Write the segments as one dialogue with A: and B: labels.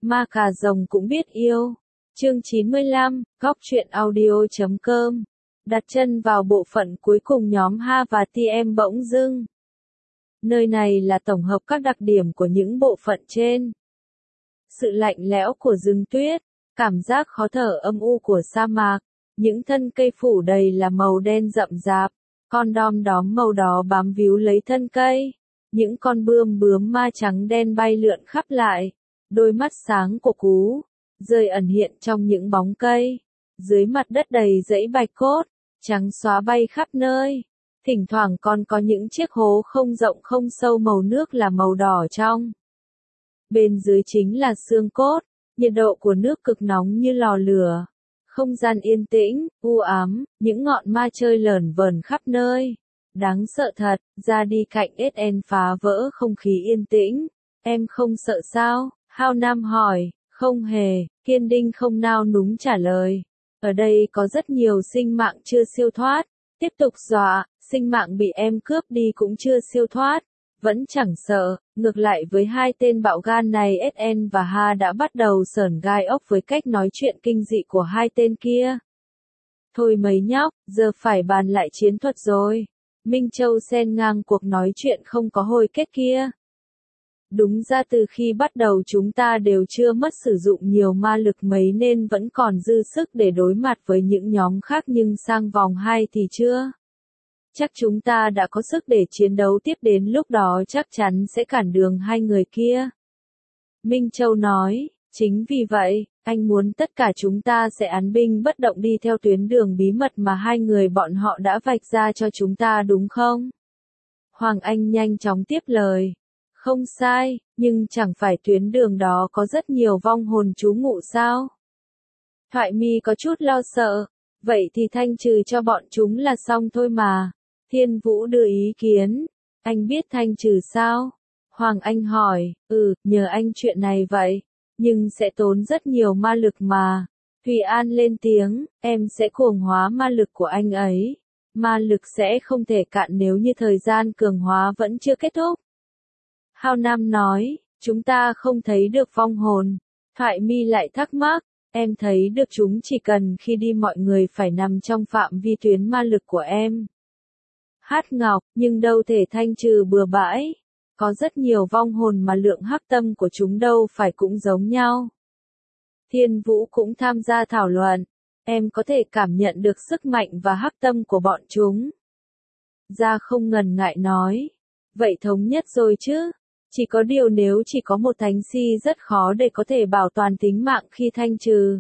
A: Ma cà rồng cũng biết yêu. Chương 95, góc truyện audio.com. Đặt chân vào bộ phận cuối cùng nhóm Ha và TM bỗng dưng. Nơi này là tổng hợp các đặc điểm của những bộ phận trên. Sự lạnh lẽo của rừng tuyết, cảm giác khó thở âm u của sa mạc, những thân cây phủ đầy là màu đen rậm rạp, con đom đóm màu đỏ bám víu lấy thân cây, những con bướm ma trắng đen bay lượn khắp lại, đôi mắt sáng của cú, rơi ẩn hiện trong những bóng cây, dưới mặt đất đầy dãy bạch cốt, trắng xóa bay khắp nơi, thỉnh thoảng còn có những chiếc hố không rộng không sâu màu nước là màu đỏ trong. Bên dưới chính là xương cốt, nhiệt độ của nước cực nóng như lò lửa. Không gian yên tĩnh, u ám, những ngọn ma chơi lởn vởn khắp nơi. Đáng sợ thật, ra đi cạnh SN phá vỡ không khí yên tĩnh. Em không sợ sao? Hao Nam hỏi, không hề, Kiên Đinh không nao núng trả lời. Ở đây có rất nhiều sinh mạng chưa siêu thoát. Tiếp tục dọa, sinh mạng bị em cướp đi cũng chưa siêu thoát. Vẫn chẳng sợ, ngược lại với hai tên bạo gan này SN và Ha đã bắt đầu sởn gai ốc với cách nói chuyện kinh dị của hai tên kia. Thôi mấy nhóc, giờ phải bàn lại chiến thuật rồi. Minh Châu xen ngang cuộc nói chuyện không có hồi kết kia. Đúng ra từ khi bắt đầu chúng ta đều chưa mất sử dụng nhiều ma lực mấy nên vẫn còn dư sức để đối mặt với những nhóm khác nhưng sang vòng 2 thì chưa. Chắc chúng ta đã có sức để chiến đấu tiếp đến lúc đó chắc chắn sẽ cản đường hai người kia. Minh Châu nói, chính vì vậy, anh muốn tất cả chúng ta sẽ án binh bất động đi theo tuyến đường bí mật mà hai người bọn họ đã vạch ra cho chúng ta đúng không? Hoàng Anh nhanh chóng tiếp lời. Không sai, nhưng chẳng phải tuyến đường đó có rất nhiều vong hồn trú ngụ sao? Thoại Mi có chút lo sợ. Vậy thì thanh trừ cho bọn chúng là xong thôi mà. Thiên Vũ đưa ý kiến. Anh biết thanh trừ sao? Hoàng Anh hỏi, nhờ anh chuyện này vậy. Nhưng sẽ tốn rất nhiều ma lực mà. Thùy An lên tiếng, em sẽ cuồng hóa ma lực của anh ấy. Ma lực sẽ không thể cạn nếu như thời gian cường hóa vẫn chưa kết thúc. Hao Nam nói, chúng ta không thấy được vong hồn. Thoại Mi lại thắc mắc, em thấy được chúng chỉ cần khi đi mọi người phải nằm trong phạm vi tuyến ma lực của em. Hát Ngọc, nhưng đâu thể thanh trừ bừa bãi. Có rất nhiều vong hồn mà lượng hắc tâm của chúng đâu phải cũng giống nhau. Thiên Vũ cũng tham gia thảo luận. Em có thể cảm nhận được sức mạnh và hắc tâm của bọn chúng. Gia không ngần ngại nói. Vậy thống nhất rồi chứ. Chỉ có điều nếu chỉ có một thánh si rất khó để có thể bảo toàn tính mạng khi thanh trừ.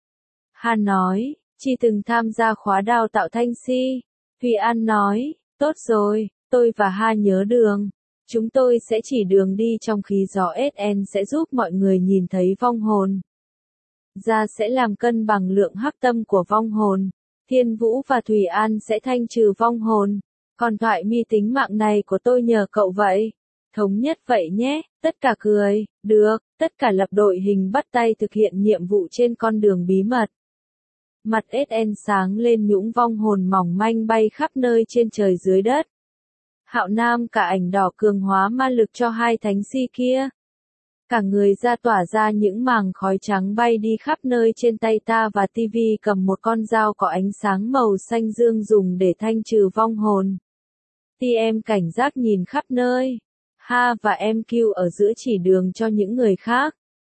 A: Han nói, Chi từng tham gia khóa đào tạo thanh si. Thùy An nói, tốt rồi, tôi và Ha nhớ đường. Chúng tôi sẽ chỉ đường đi trong khí gió SN sẽ giúp mọi người nhìn thấy vong hồn. Gia sẽ làm cân bằng lượng hắc tâm của vong hồn. Thiên Vũ và Thùy An sẽ thanh trừ vong hồn. Còn Thoại Mi tính mạng này của tôi nhờ cậu vậy. Thống nhất vậy nhé, tất cả cười, được, tất cả lập đội hình bắt tay thực hiện nhiệm vụ trên con đường bí mật. Mặt SN sáng lên những vong hồn mỏng manh bay khắp nơi trên trời dưới đất. Hạo Nam cả ảnh đỏ cường hóa ma lực cho hai thánh si kia. Cả người ra tỏa ra những màng khói trắng bay đi khắp nơi trên tay ta và TV cầm một con dao có ánh sáng màu xanh dương dùng để thanh trừ vong hồn. TM cảnh giác nhìn khắp nơi. Ha và MQ ở giữa chỉ đường cho những người khác.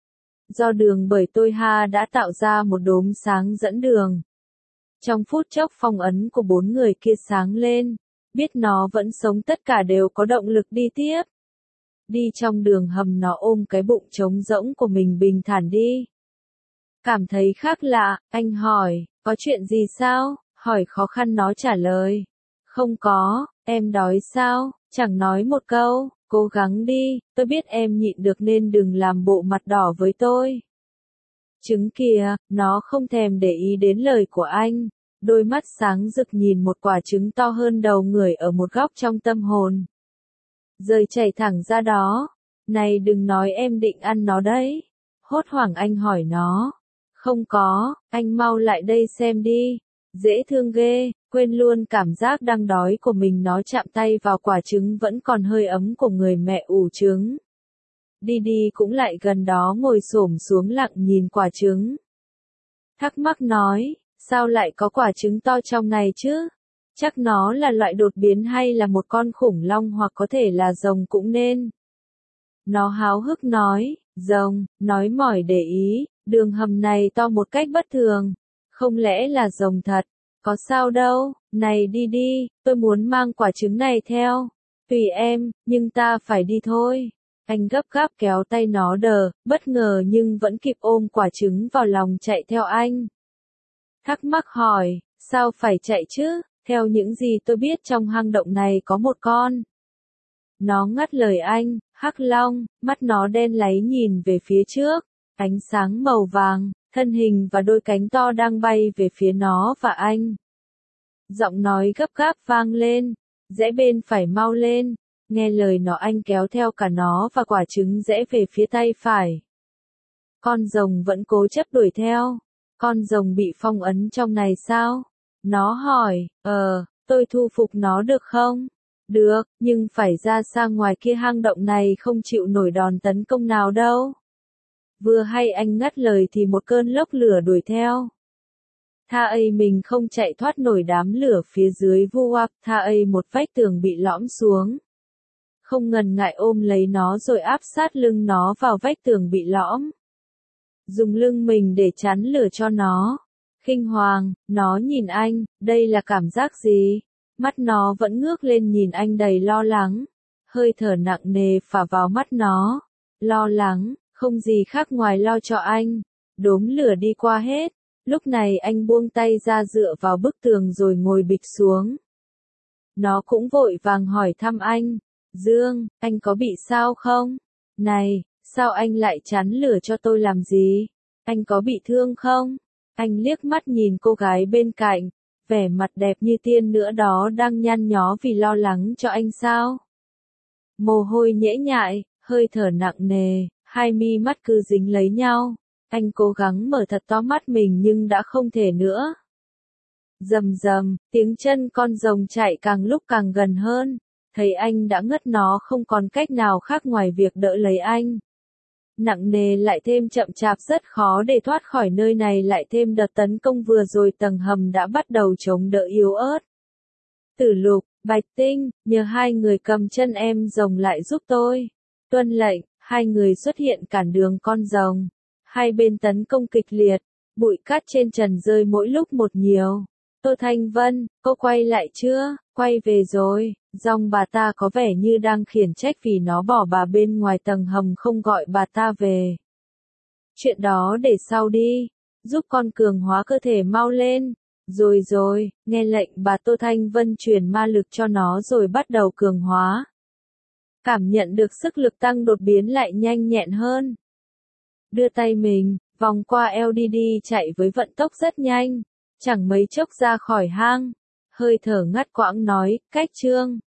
A: Do đường bởi tôi Ha đã tạo ra một đốm sáng dẫn đường. Trong phút chốc phong ấn của bốn người kia sáng lên. Biết nó vẫn sống tất cả đều có động lực đi tiếp. Đi trong đường hầm nó ôm cái bụng trống rỗng của mình bình thản đi. Cảm thấy khác lạ, anh hỏi, có chuyện gì sao? Hỏi khó khăn nó trả lời. Không có, em đói sao? Chẳng nói một câu. Cố gắng đi, tôi biết em nhịn được nên đừng làm bộ mặt đỏ với tôi. Trứng kìa, nó không thèm để ý đến lời của anh. Đôi mắt sáng rực nhìn một quả trứng to hơn đầu người ở một góc trong tâm hồn. Rơi chảy thẳng ra đó. Này đừng nói em định ăn nó đấy. Hốt hoảng anh hỏi nó. Không có, anh mau lại đây xem đi. Dễ thương ghê, quên luôn cảm giác đang đói của mình nó chạm tay vào quả trứng vẫn còn hơi ấm của người mẹ ủ trứng. Đi đi cũng lại gần đó ngồi xổm xuống lặng nhìn quả trứng. Thắc mắc nói, sao lại có quả trứng to trong này chứ? Chắc nó là loại đột biến hay là một con khủng long hoặc có thể là rồng cũng nên. Nó háo hức nói, rồng, nói mỏi để ý, đường hầm này to một cách bất thường. Không lẽ là rồng thật? Có sao đâu, này đi đi, tôi muốn mang quả trứng này theo. Tùy em, nhưng ta phải đi thôi. Anh gấp gáp kéo tay nó đờ, bất ngờ nhưng vẫn kịp ôm quả trứng vào lòng chạy theo anh. Thắc mắc hỏi, sao phải chạy chứ? Theo những gì tôi biết trong hang động này có một con. Nó ngắt lời anh, hắc long, mắt nó đen láy nhìn về phía trước, ánh sáng màu vàng, thân hình và đôi cánh to đang bay về phía nó và anh. Giọng nói gấp gáp vang lên, rẽ bên phải mau lên, nghe lời nó anh kéo theo cả nó và quả trứng rẽ về phía tay phải. Con rồng vẫn cố chấp đuổi theo, con rồng bị phong ấn trong này sao? Nó hỏi, tôi thu phục nó được không? Được, nhưng phải ra xa ngoài kia hang động này không chịu nổi đòn tấn công nào đâu. Vừa hay anh ngắt lời thì một cơn lốc lửa đuổi theo. Tha ấy mình không chạy thoát nổi đám lửa phía dưới vu oạc, tha ấy một vách tường bị lõm xuống. Không ngần ngại ôm lấy nó rồi áp sát lưng nó vào vách tường bị lõm. Dùng lưng mình để chắn lửa cho nó. Khinh hoàng, nó nhìn anh, đây là cảm giác gì? Mắt nó vẫn ngước lên nhìn anh đầy lo lắng. Hơi thở nặng nề phả vào mắt nó. Lo lắng, không gì khác ngoài lo cho anh. Đốm lửa đi qua hết. Lúc này anh buông tay ra dựa vào bức tường rồi ngồi bịch xuống. Nó cũng vội vàng hỏi thăm anh. Dương, anh có bị sao không? Này, sao anh lại chắn lửa cho tôi làm gì? Anh có bị thương không? Anh liếc mắt nhìn cô gái bên cạnh, vẻ mặt đẹp như tiên nữa đó đang nhăn nhó vì lo lắng cho anh sao? Mồ hôi nhễ nhại, hơi thở nặng nề, hai mi mắt cứ dính lấy nhau. Anh cố gắng mở thật to mắt mình nhưng đã không thể nữa. Rầm rầm, tiếng chân con rồng chạy càng lúc càng gần hơn. Thấy anh đã ngất nó không còn cách nào khác ngoài việc đỡ lấy anh. Nặng nề lại thêm chậm chạp rất khó để thoát khỏi nơi này lại thêm đợt tấn công vừa rồi tầng hầm đã bắt đầu chống đỡ yếu ớt. Tử Lục, Bạch Tinh, nhờ hai người cầm chân em rồng lại giúp tôi. Tuân lệnh, hai người xuất hiện cản đường con rồng. Hai bên tấn công kịch liệt, bụi cát trên trần rơi mỗi lúc một nhiều. Tô Thanh Vân, cô quay lại chưa? Quay về rồi. Dòng bà ta có vẻ như đang khiển trách vì nó bỏ bà bên ngoài tầng hầm không gọi bà ta về. Chuyện đó để sau đi. Giúp con cường hóa cơ thể mau lên. Rồi rồi, nghe lệnh bà Tô Thanh Vân truyền ma lực cho nó rồi bắt đầu cường hóa. Cảm nhận được sức lực tăng đột biến lại nhanh nhẹn hơn. Đưa tay mình, vòng qua LDD chạy với vận tốc rất nhanh. Chẳng mấy chốc ra khỏi hang. Hơi thở ngắt quãng nói, cách chương.